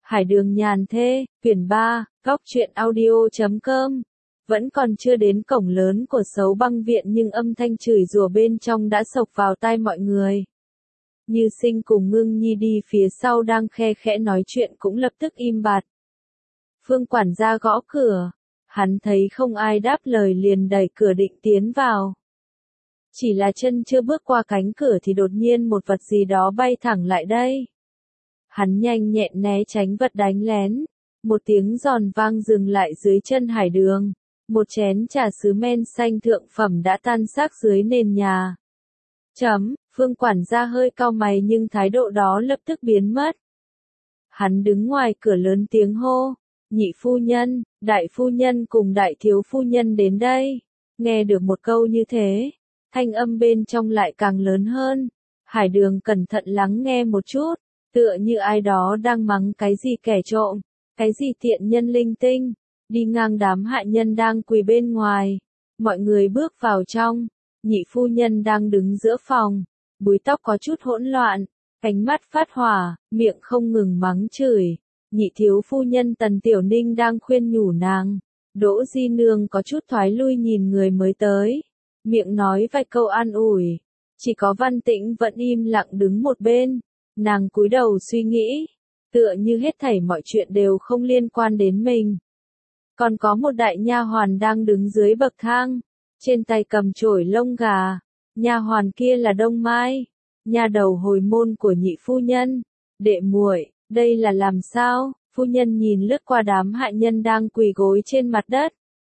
Hải Đường nhàn thê, quyển 3, góc truyện audio.com. Vẫn còn chưa đến cổng lớn của Sấu Băng viện nhưng âm thanh chửi rủa bên trong đã xộc vào tai mọi người. Như Sinh cùng Ngưng Nhi đi phía sau đang khe khẽ nói chuyện cũng lập tức im bặt. Phương quản gia gõ cửa, hắn thấy không ai đáp lời liền đẩy cửa định tiến vào. Chỉ là chân chưa bước qua cánh cửa thì đột nhiên một vật gì đó bay thẳng lại đây. Hắn nhanh nhẹn né tránh vật đánh lén. Một tiếng giòn vang dừng lại dưới chân Hải Đường. Một chén trà sứ men xanh thượng phẩm đã tan xác dưới nền nhà. Phương quản gia hơi cau mày nhưng thái độ đó lập tức biến mất. Hắn đứng ngoài cửa lớn tiếng hô. Nhị phu nhân, đại phu nhân cùng đại thiếu phu nhân đến đây. Nghe được một câu như thế, thanh âm bên trong lại càng lớn hơn. Hải Đường cẩn thận lắng nghe một chút. Tựa như ai đó đang mắng cái gì kẻ trộm, cái gì tiện nhân linh tinh, đi ngang đám hạ nhân đang quỳ bên ngoài. Mọi người bước vào trong, nhị phu nhân đang đứng giữa phòng, búi tóc có chút hỗn loạn, cánh mắt phát hỏa, miệng không ngừng mắng chửi. Nhị thiếu phu nhân Tần Tiểu Ninh đang khuyên nhủ nàng. Đỗ Di Nương có chút thoái lui nhìn người mới tới, miệng nói vài câu an ủi. Chỉ có Văn Tĩnh vẫn im lặng đứng một bên. Nàng cúi đầu suy nghĩ, tựa như hết thảy mọi chuyện đều không liên quan đến mình. Còn có một đại nha hoàn đang đứng dưới bậc thang, trên tay cầm chổi lông gà. Nha hoàn kia là Đông Mai, nha đầu hồi môn của nhị phu nhân. Đệ muội, đây là làm sao? Phu nhân nhìn lướt qua đám hạ nhân đang quỳ gối trên mặt đất.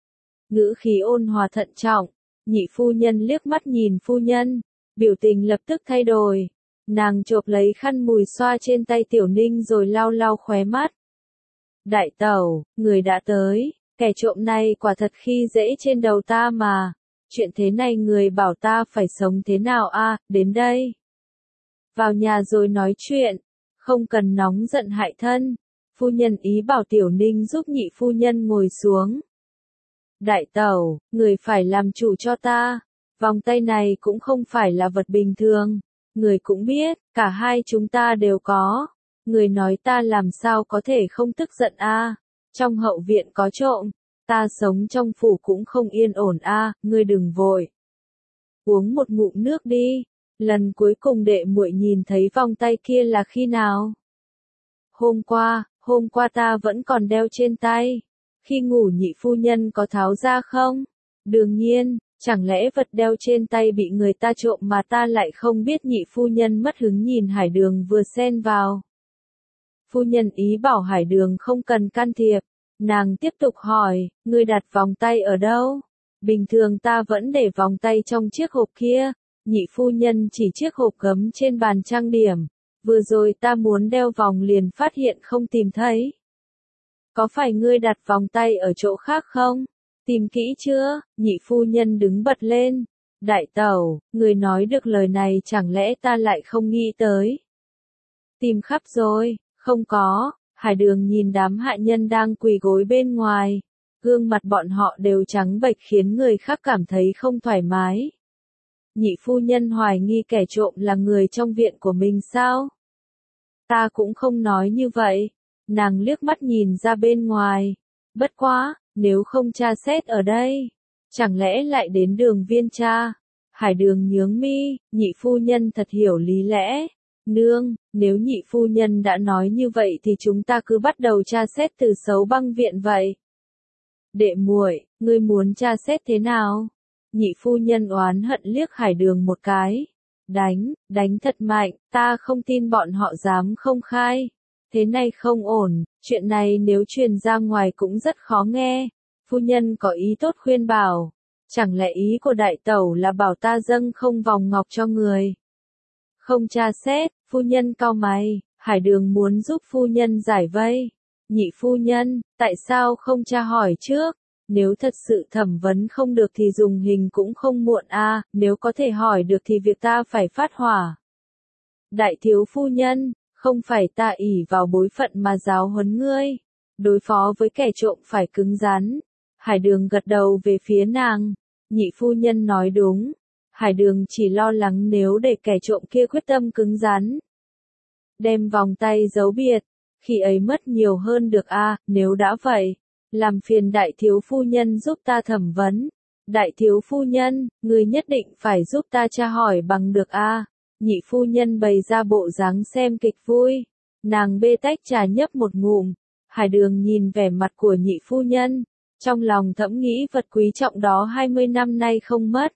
Ngữ khí ôn hòa thận trọng, nhị phu nhân liếc mắt nhìn phu nhân, biểu tình lập tức thay đổi. Nàng chộp lấy khăn mùi xoa trên tay Tiểu Ninh rồi lau lau khóe mắt. Đại tẩu, người đã tới, kẻ trộm này quả thật khi dễ trên đầu ta mà. Chuyện thế này người bảo ta phải sống thế nào a? Đến đây. Vào nhà rồi nói chuyện, không cần nóng giận hại thân. Phu nhân ý bảo Tiểu Ninh giúp nhị phu nhân ngồi xuống. Đại tẩu, người phải làm chủ cho ta. Vòng tay này cũng không phải là vật bình thường. Người cũng biết, cả hai chúng ta đều có. Người nói ta làm sao có thể không tức giận a? Trong hậu viện có trộm, ta sống trong phủ cũng không yên ổn a, ngươi đừng vội. Uống một ngụm nước đi, lần cuối cùng đệ muội nhìn thấy vòng tay kia là khi nào? Hôm qua ta vẫn còn đeo trên tay. Khi ngủ nhị phu nhân có tháo ra không? Đương nhiên. Chẳng lẽ vật đeo trên tay bị người ta trộm mà ta lại không biết? Nhị phu nhân mất hứng nhìn Hải Đường vừa xen vào. Phu nhân ý bảo Hải Đường không cần can thiệp. Nàng tiếp tục hỏi, ngươi đặt vòng tay ở đâu? Bình thường ta vẫn để vòng tay trong chiếc hộp kia. Nhị phu nhân chỉ chiếc hộp gấm trên bàn trang điểm. Vừa rồi ta muốn đeo vòng liền phát hiện không tìm thấy. Có phải ngươi đặt vòng tay ở chỗ khác không? Tìm kỹ chưa? Nhị phu nhân đứng bật lên. Đại tẩu, người nói được lời này chẳng lẽ ta lại không nghĩ tới? Tìm khắp rồi, không có. Hải Đường nhìn đám hạ nhân đang quỳ gối bên ngoài. Gương mặt bọn họ đều trắng bệch khiến người khác cảm thấy không thoải mái. Nhị phu nhân hoài nghi kẻ trộm là người trong viện của mình sao? Ta cũng không nói như vậy. Nàng liếc mắt nhìn ra bên ngoài. Bất quá. Nếu không tra xét ở đây, chẳng lẽ lại đến Đường Viên tra? Hải Đường nhướng mi, nhị phu nhân thật hiểu lý lẽ. Nương, nếu nhị phu nhân đã nói như vậy thì chúng ta cứ bắt đầu tra xét từ Sấu Băng viện vậy. Đệ muội, ngươi muốn tra xét thế nào? Nhị phu nhân oán hận liếc Hải Đường một cái. Đánh thật mạnh, ta không tin bọn họ dám không khai. Thế này không ổn, chuyện này nếu truyền ra ngoài cũng rất khó nghe. Phu nhân có ý tốt khuyên bảo. Chẳng lẽ ý của đại tẩu là bảo ta dâng không vòng ngọc cho người? Không tra xét, phu nhân cau mày. Hải Đường muốn giúp phu nhân giải vây. Nhị phu nhân, tại sao không tra hỏi trước? Nếu thật sự thẩm vấn không được thì dùng hình cũng không muộn a, nếu có thể hỏi được thì việc ta phải phát hỏa. Đại thiếu phu nhân, không phải ta ỷ vào bối phận mà giáo huấn ngươi. Đối phó với kẻ trộm phải cứng rắn. Hải Đường gật đầu về phía nàng. Nhị phu nhân nói đúng. Hải Đường chỉ lo lắng nếu để kẻ trộm kia quyết tâm cứng rắn. Đem vòng tay giấu biệt. Khi ấy mất nhiều hơn được a, nếu đã vậy, làm phiền đại thiếu phu nhân giúp ta thẩm vấn. Đại thiếu phu nhân, người nhất định phải giúp ta tra hỏi bằng được a. Nhị phu nhân bày ra bộ dáng xem kịch vui. Nàng bê tách trà nhấp một ngụm. Hải Đường nhìn vẻ mặt của nhị phu nhân, trong lòng thẫm nghĩ vật quý trọng đó 20 năm nay không mất.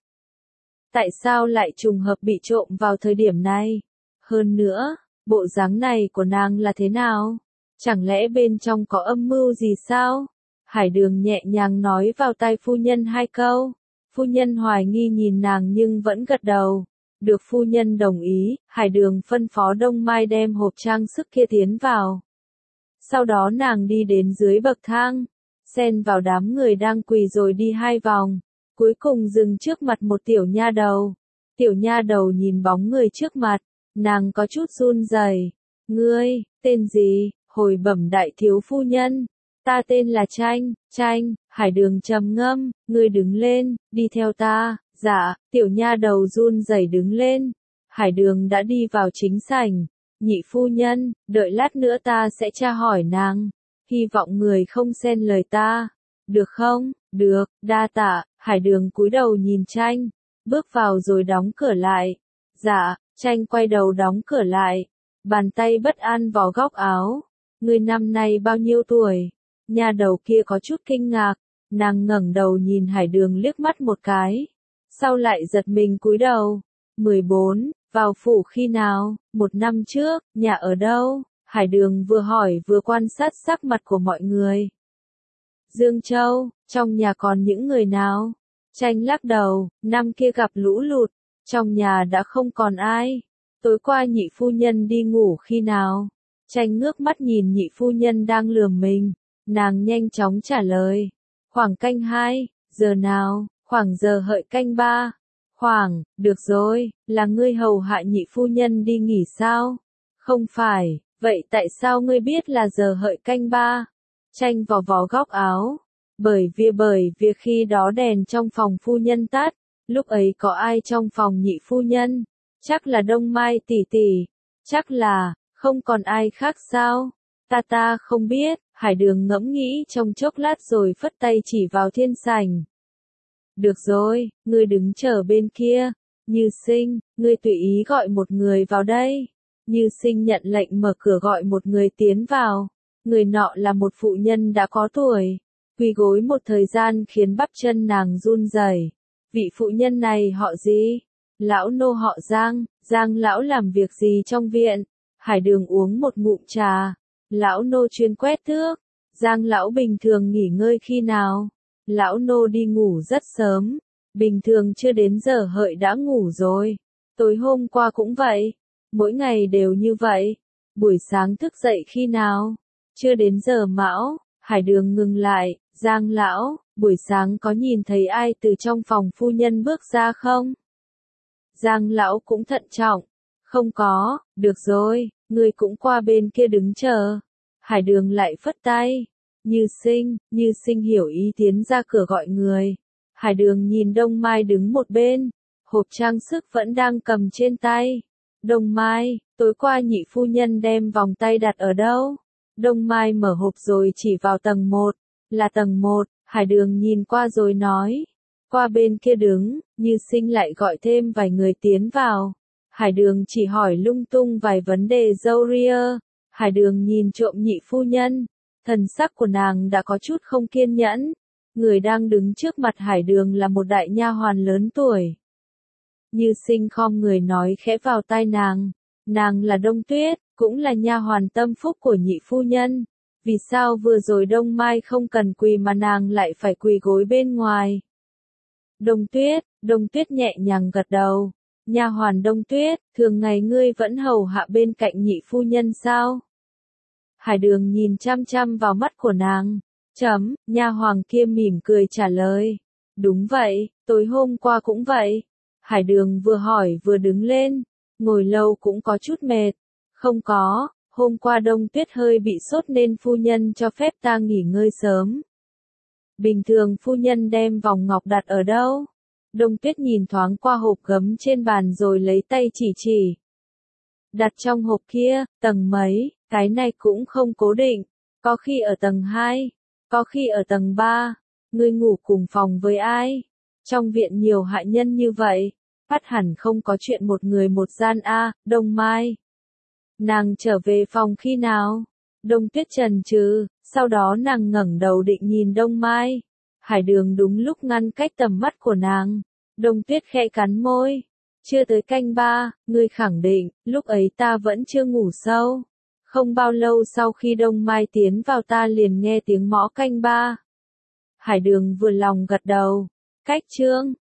Tại sao lại trùng hợp bị trộm vào thời điểm này? Hơn nữa, bộ dáng này của nàng là thế nào? Chẳng lẽ bên trong có âm mưu gì sao? Hải Đường nhẹ nhàng nói vào tai phu nhân 2 câu. Phu nhân hoài nghi nhìn nàng nhưng vẫn gật đầu. Được phu nhân đồng ý, Hải Đường phân phó Đông Mai đem hộp trang sức kia tiến vào. Sau đó nàng đi đến dưới bậc thang, xen vào đám người đang quỳ rồi đi 2 vòng, cuối cùng dừng trước mặt một tiểu nha đầu. Tiểu nha đầu nhìn bóng người trước mặt, nàng có chút run rẩy. Ngươi, tên gì? Hồi bẩm đại thiếu phu nhân. Ta tên là Tranh. Tranh. Hải Đường trầm ngâm, ngươi đứng lên, đi theo ta. Dạ, tiểu nha đầu run rẩy đứng lên. Hải Đường đã đi vào chính sảnh. Nhị phu nhân, đợi lát nữa ta sẽ tra hỏi nàng. Hy vọng người không xen lời ta. Được không? Được, đa tạ. Hải Đường cúi đầu nhìn Tranh, bước vào rồi đóng cửa lại. Dạ, Tranh quay đầu đóng cửa lại. Bàn tay bất an vò góc áo. Ngươi năm nay bao nhiêu tuổi? Nha đầu kia có chút kinh ngạc. Nàng ngẩng đầu nhìn Hải Đường liếc mắt một cái. Sau lại giật mình cúi đầu. 14, vào phủ khi nào? 1 năm trước, nhà ở đâu? Hải Đường vừa hỏi vừa quan sát sắc mặt của mọi người. Dương Châu, trong nhà còn những người nào? Tranh lắc đầu, năm kia gặp lũ lụt, trong nhà đã không còn ai. Tối qua nhị phu nhân đi ngủ khi nào? Tranh ngước mắt nhìn nhị phu nhân đang lườm mình, nàng nhanh chóng trả lời. Khoảng canh 2, giờ nào? Khoảng giờ hợi canh 3. Khoảng, được rồi, là ngươi hầu hạ nhị phu nhân đi nghỉ sao? Không phải, vậy tại sao ngươi biết là giờ hợi canh 3? Tranh vò vò góc áo. Bởi vì khi đó đèn trong phòng phu nhân tắt, lúc ấy có ai trong phòng nhị phu nhân? Chắc là Đông Mai tỷ tỷ. Chắc là, không còn ai khác sao? Ta không biết. Hải Đường ngẫm nghĩ trong chốc lát rồi phất tay chỉ vào thiên sảnh. Được rồi, ngươi đứng chờ bên kia. Như Sinh, ngươi tùy ý gọi một người vào đây. Như Sinh nhận lệnh mở cửa gọi một người tiến vào. Người nọ là một phụ nhân đã có tuổi. Quỳ gối một thời gian khiến bắp chân nàng run rẩy. Vị phụ nhân này họ gì? Lão nô họ Giang. Giang lão làm việc gì trong viện? Hải Đường uống một ngụm trà. Lão nô chuyên quét tước. Giang lão bình thường nghỉ ngơi khi nào? Lão nô đi ngủ rất sớm. Bình thường chưa đến giờ hợi đã ngủ rồi. Tối hôm qua cũng vậy. Mỗi ngày đều như vậy. Buổi sáng thức dậy khi nào? Chưa đến giờ mão. Hải Đường ngừng lại. Giang lão, buổi sáng có nhìn thấy ai từ trong phòng phu nhân bước ra không? Giang lão cũng thận trọng. Không có, được rồi, ngươi cũng qua bên kia đứng chờ. Hải Đường lại phất tay. Như Sinh hiểu ý tiến ra cửa gọi người. Hải Đường nhìn Đông Mai đứng một bên, hộp trang sức vẫn đang cầm trên tay. Đông Mai, tối qua nhị phu nhân đem vòng tay đặt ở đâu? Đông Mai mở hộp rồi chỉ vào tầng 1. Là tầng 1, Hải Đường nhìn qua rồi nói. Qua bên kia đứng, Như Sinh lại gọi thêm vài người tiến vào. Hải Đường chỉ hỏi lung tung vài vấn đề râu ria. Hải Đường nhìn trộm nhị phu nhân. Thần sắc của nàng đã có chút không kiên nhẫn. Người đang đứng trước mặt Hải Đường là một đại nha hoàn lớn tuổi. Như Sinh khom người nói khẽ vào tai nàng. Nàng là Đông Tuyết, cũng là nha hoàn tâm phúc của nhị phu nhân. Vì sao vừa rồi Đông Mai không cần quỳ mà nàng lại phải quỳ gối bên ngoài? Đông Tuyết nhẹ nhàng gật đầu. Nha hoàn Đông Tuyết, thường ngày ngươi vẫn hầu hạ bên cạnh nhị phu nhân sao? Hải Đường nhìn chăm chăm vào mắt của nàng. Nha hoàn kia mỉm cười trả lời. Đúng vậy, tối hôm qua cũng vậy. Hải Đường vừa hỏi vừa đứng lên. Ngồi lâu cũng có chút mệt. Không có, hôm qua Đông Tuyết hơi bị sốt nên phu nhân cho phép ta nghỉ ngơi sớm. Bình thường phu nhân đem vòng ngọc đặt ở đâu? Đông Tuyết nhìn thoáng qua hộp gấm trên bàn rồi lấy tay chỉ. Đặt trong hộp kia, tầng mấy? Cái này cũng không cố định, có khi ở tầng 2, có khi ở tầng 3. Ngươi ngủ cùng phòng với ai? Trong viện nhiều hạ nhân như vậy, phát hẳn không có chuyện một người một gian a, Đông Mai. Nàng trở về phòng khi nào? Đông Tuyết chần chừ, sau đó nàng ngẩng đầu định nhìn Đông Mai. Hải Đường đúng lúc ngăn cách tầm mắt của nàng. Đông Tuyết khẽ cắn môi. Chưa tới canh 3, ngươi khẳng định, lúc ấy ta vẫn chưa ngủ sâu. Không bao lâu sau khi Đông Mai tiến vào ta liền nghe tiếng mõ canh 3. Hải Đường vừa lòng gật đầu. Cách chương